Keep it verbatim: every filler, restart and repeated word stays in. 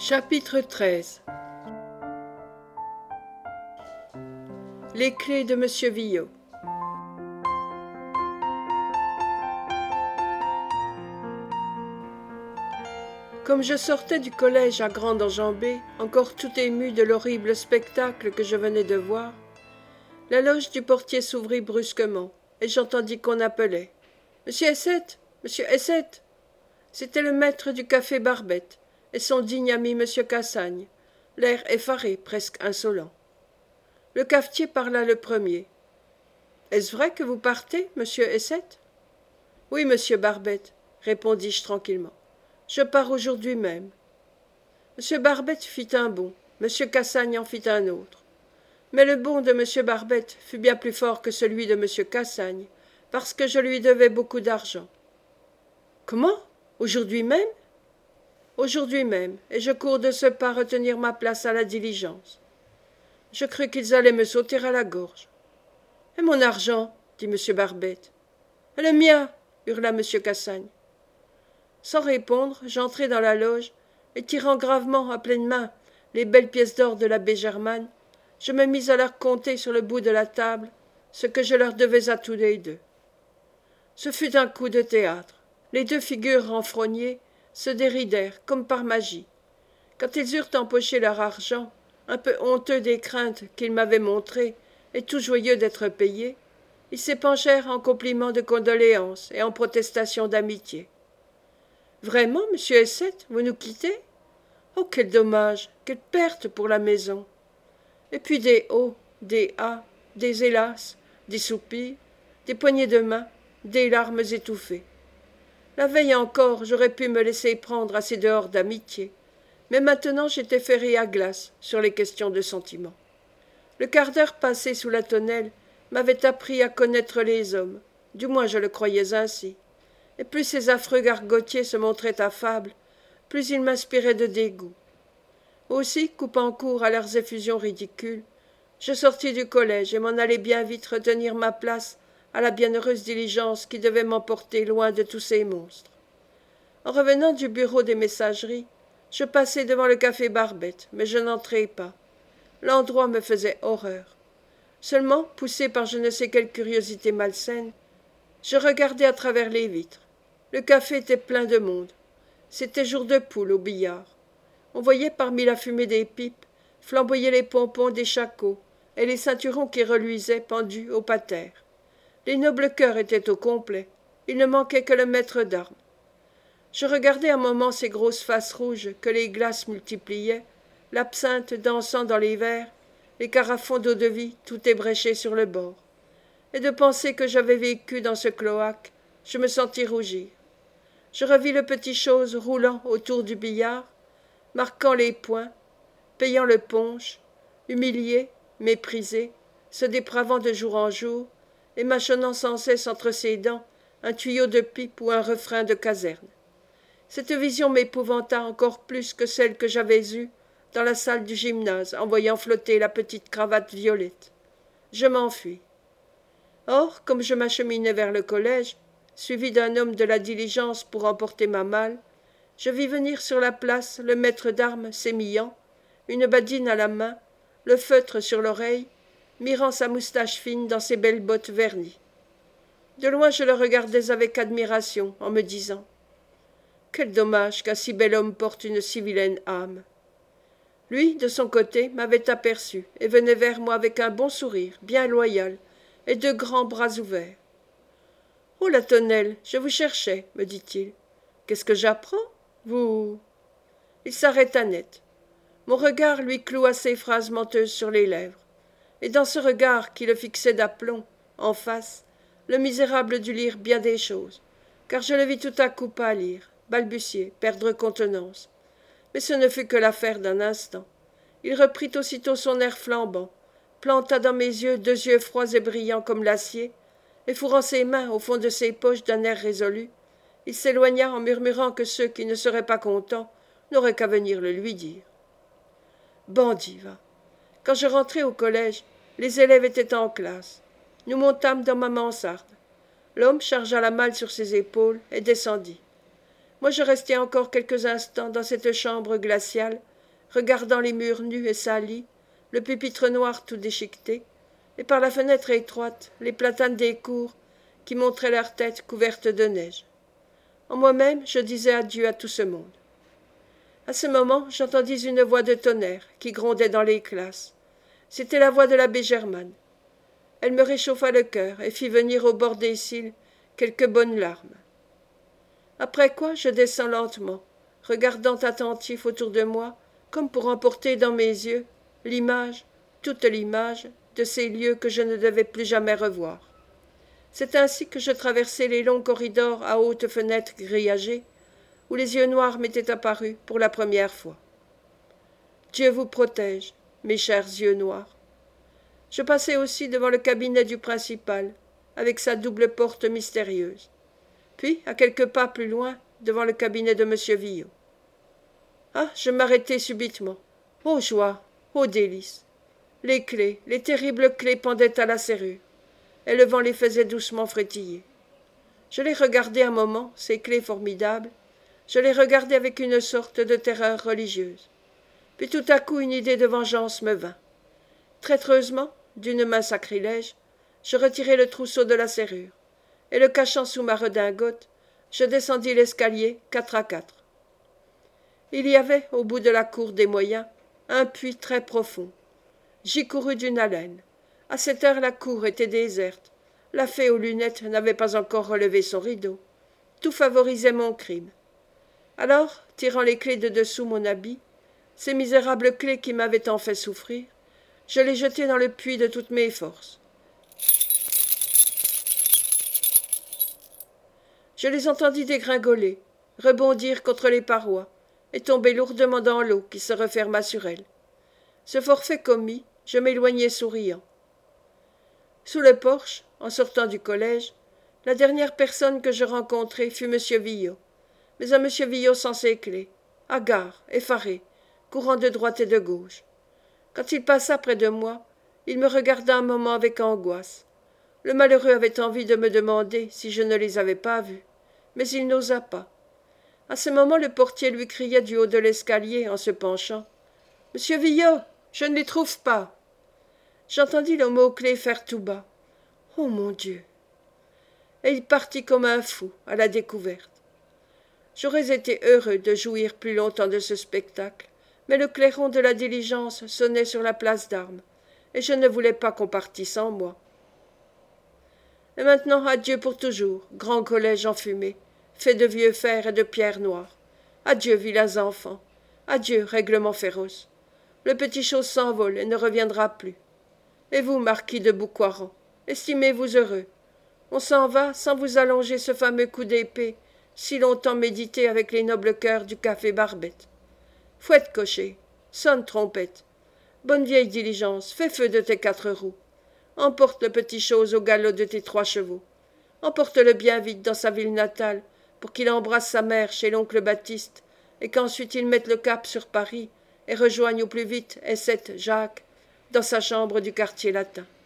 Chapitre treize. Les clés de Monsieur Villot. Comme je sortais du collège à grande enjambée, encore tout ému de l'horrible spectacle que je venais de voir, la loge du portier s'ouvrit brusquement, et j'entendis qu'on appelait « Monsieur Essette, Monsieur Essette !» C'était le maître du café Barbette et son digne ami Monsieur Cassagne, l'air effaré, presque insolent. Le cafetier parla le premier. « Est-ce vrai que vous partez, Monsieur Essette ?»« Oui, Monsieur Barbette, » répondis-je tranquillement. « Je pars aujourd'hui même. » Monsieur Barbette fit un bond, Monsieur Cassagne en fit un autre. Mais le bond de Monsieur Barbette fut bien plus fort que celui de Monsieur Cassagne, parce que je lui devais beaucoup d'argent. « Comment ? Aujourd'hui même ? » Aujourd'hui même, et je cours de ce pas retenir ma place à la diligence. Je crus qu'ils allaient me sauter à la gorge. « Et mon argent ?» dit Monsieur Barbette. « Et le mien ?» hurla Monsieur Cassagne. Sans répondre, j'entrai dans la loge, et tirant gravement à pleine main les belles pièces d'or de l'abbé Germain, je me mis à leur compter sur le bout de la table ce que je leur devais à tous les deux. Ce fut un coup de théâtre. Les deux figures renfrognées se déridèrent comme par magie. Quand ils eurent empoché leur argent, un peu honteux des craintes qu'ils m'avaient montrées et tout joyeux d'être payés, ils s'épanchèrent en compliments de condoléances et en protestations d'amitié. « Vraiment, monsieur Essette, vous nous quittez ? Oh, quel dommage, quelle perte pour la maison !» Et puis des oh, des ah, des hélas, des soupirs, des poignées de main, des larmes étouffées. La veille encore, j'aurais pu me laisser prendre à ces dehors d'amitié, mais maintenant j'étais ferré à glace sur les questions de sentiment. Le quart d'heure passé sous la tonnelle m'avait appris à connaître les hommes, du moins je le croyais ainsi, et plus ces affreux gargotiers se montraient affables, plus ils m'inspiraient de dégoût. Aussi, coupant court à leurs effusions ridicules, je sortis du collège et m'en allai bien vite retenir ma place à la bienheureuse diligence qui devait m'emporter loin de tous ces monstres. En revenant du bureau des messageries, je passai devant le café Barbette, mais je n'entrai pas. L'endroit me faisait horreur. Seulement, poussé par je ne sais quelle curiosité malsaine, je regardai à travers les vitres. Le café était plein de monde. C'était jour de poule au billard. On voyait parmi la fumée des pipes flamboyer les pompons des shakos et les ceinturons qui reluisaient pendus au pater. Les nobles cœurs étaient au complet. Il ne manquait que le maître d'armes. Je regardai un moment ces grosses faces rouges que les glaces multipliaient, l'absinthe dansant dans les verres, les carafons d'eau-de-vie tout ébréchés sur le bord. Et de penser que j'avais vécu dans ce cloaque, je me sentis rougir. Je revis le petit chose roulant autour du billard, marquant les points, payant le punch, humilié, méprisé, se dépravant de jour en jour, et mâchonnant sans cesse entre ses dents un tuyau de pipe ou un refrain de caserne. Cette vision m'épouvanta encore plus que celle que j'avais eue dans la salle du gymnase en voyant flotter la petite cravate violette. Je m'enfuis. Or, comme je m'acheminais vers le collège, suivi d'un homme de la diligence pour emporter ma malle, je vis venir sur la place le maître d'armes sémillant, une badine à la main, le feutre sur l'oreille, mirant sa moustache fine dans ses belles bottes vernies. De loin je le regardais avec admiration, en me disant « Quel dommage qu'un si bel homme porte une si vilaine âme !» Lui, de son côté, m'avait aperçu et venait vers moi avec un bon sourire, bien loyal, et deux grands bras ouverts. « Oh, la tonnelle, je vous cherchais, me dit-il. Qu'est-ce que j'apprends ? Vous… » Il s'arrêta net. Mon regard lui cloua ces phrases menteuses sur les lèvres. Et dans ce regard qui le fixait d'aplomb, en face, le misérable dut lire bien des choses, car je le vis tout à coup pâlir, balbutier, perdre contenance. Mais ce ne fut que l'affaire d'un instant. Il reprit aussitôt son air flambant, planta dans mes yeux deux yeux froids et brillants comme l'acier, et fourrant ses mains au fond de ses poches d'un air résolu, il s'éloigna en murmurant que ceux qui ne seraient pas contents n'auraient qu'à venir le lui dire. Bandit, va. Quand je rentrai au collège, les élèves étaient en classe. Nous montâmes dans ma mansarde. L'homme chargea la malle sur ses épaules et descendit. Moi je restai encore quelques instants dans cette chambre glaciale, regardant les murs nus et salis, le pupitre noir tout déchiqueté, et par la fenêtre étroite, les platanes des cours qui montraient leurs têtes couvertes de neige. En moi-même, je disais adieu à tout ce monde. À ce moment, j'entendis une voix de tonnerre qui grondait dans les classes. C'était la voix de l'abbé Germain. Elle me réchauffa le cœur et fit venir au bord des cils quelques bonnes larmes. Après quoi, je descends lentement, regardant attentif autour de moi, comme pour emporter dans mes yeux l'image, toute l'image, de ces lieux que je ne devais plus jamais revoir. C'est ainsi que je traversai les longs corridors à hautes fenêtres grillagées, où les yeux noirs m'étaient apparus pour la première fois. Dieu vous protège, mes chers yeux noirs. Je passai aussi devant le cabinet du principal, avec sa double porte mystérieuse, puis, à quelques pas plus loin, devant le cabinet de monsieur Villot. Ah, je m'arrêtai subitement. Ô joie, ô délice! Les clés, les terribles clés pendaient à la serrure, et le vent les faisait doucement frétiller. Je les regardai un moment, ces clés formidables, je les regardai avec une sorte de terreur religieuse. Puis tout à coup une idée de vengeance me vint. Traîtreusement, d'une main sacrilège, je retirai le trousseau de la serrure, et le cachant sous ma redingote, je descendis l'escalier quatre à quatre. Il y avait, au bout de la cour des Moyens, un puits très profond. J'y courus d'une haleine. À cette heure, la cour était déserte. La fée aux lunettes n'avait pas encore relevé son rideau. Tout favorisait mon crime. Alors, tirant les clés de dessous mon habit, ces misérables clés qui m'avaient tant fait souffrir, je les jetai dans le puits de toutes mes forces. Je les entendis dégringoler, rebondir contre les parois, et tomber lourdement dans l'eau qui se referma sur elles. Ce forfait commis, je m'éloignai souriant. Sous le porche, en sortant du collège, la dernière personne que je rencontrai fut monsieur Villot, mais un monsieur Villot sans ses clés, hagard, effaré, courant de droite et de gauche. Quand il passa près de moi, il me regarda un moment avec angoisse. Le malheureux avait envie de me demander si je ne les avais pas vus, mais il n'osa pas. À ce moment, le portier lui criait du haut de l'escalier en se penchant. « Monsieur Villot, je ne les trouve pas !» J'entendis le mot-clé faire tout bas. « Oh mon Dieu !» Et il partit comme un fou à la découverte. J'aurais été heureux de jouir plus longtemps de ce spectacle, mais le clairon de la diligence sonnait sur la place d'Armes, et je ne voulais pas qu'on partît sans moi. Et maintenant, adieu pour toujours, grand collège enfumé, fait de vieux fer et de pierres noires. Adieu, vilains enfants. Adieu, règlement féroce. Le petit chose s'envole et ne reviendra plus. Et vous, marquis de Boucoiran, estimez-vous heureux. On s'en va sans vous allonger ce fameux coup d'épée, si longtemps médité avec les nobles cœurs du café Barbette. Fouette, cocher, sonne, trompette. Bonne vieille diligence, fais feu de tes quatre roues. Emporte le petit chose au galop de tes trois chevaux. Emporte-le bien vite dans sa ville natale, pour qu'il embrasse sa mère chez l'oncle Baptiste, et qu'ensuite il mette le cap sur Paris et rejoigne au plus vite Essette Jacques dans sa chambre du quartier latin.